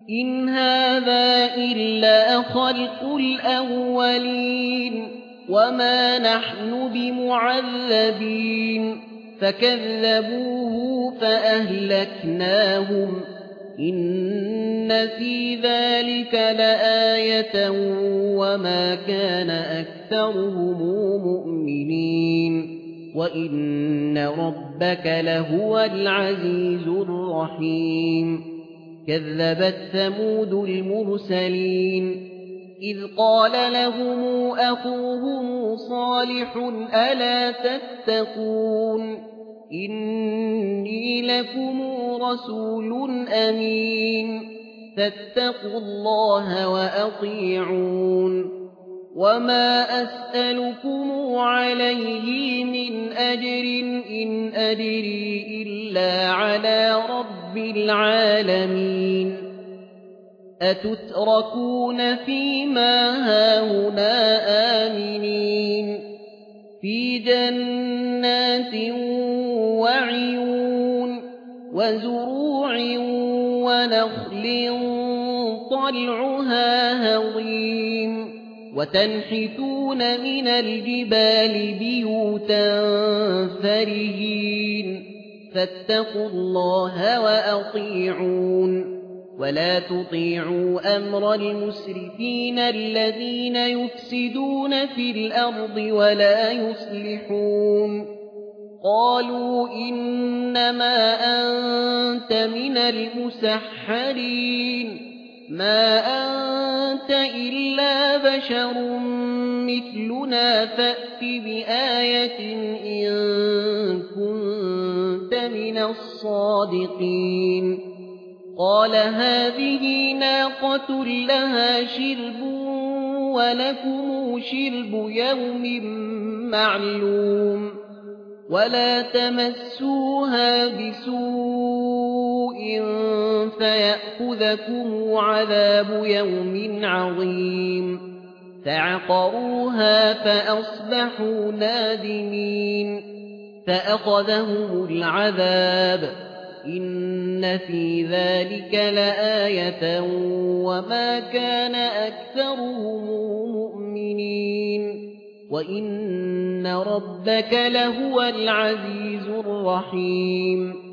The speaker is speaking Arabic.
إن هذا إلا خلق الأولين وما نحن بمعذبين فكذبوه فأهلكناهم إن في ذلك لآية وما كان أكثرهم مؤمنين وإن ربك لهو العزيز الرحيم كذبت ثمود المرسلين إذ قال لهم أخوهم صالح ألا تتقون إني لكم رسول أمين فاتقوا الله وأطيعون وما أسألكم عليه من أجر إن أجري إلا على رب العالمين أتتركون فيما هاهنا آمنين في جنات وعيون وزروع ونخل طلعها هضيم وتنحتون من الجبال بيوتا فرهين فاتقوا الله وأطيعون ولا تطيعوا أمر المسرفين الذين يفسدون في الأرض ولا يصلحون قالوا إنما أنت من المسحرين ما أنت إلا بشر مثلنا فأت بآية إن كنت من الصادقين قال هذه ناقة لها شرب ولكم شرب يوم معلوم ولا تمسوها بسوء فيأخذكم عذاب يوم عظيم فعقروها فأصبحوا نادمين فأخذهم العذاب إن في ذلك لآية وما كان أكثرهم مؤمنين وإن ربك لهو العزيز الرحيم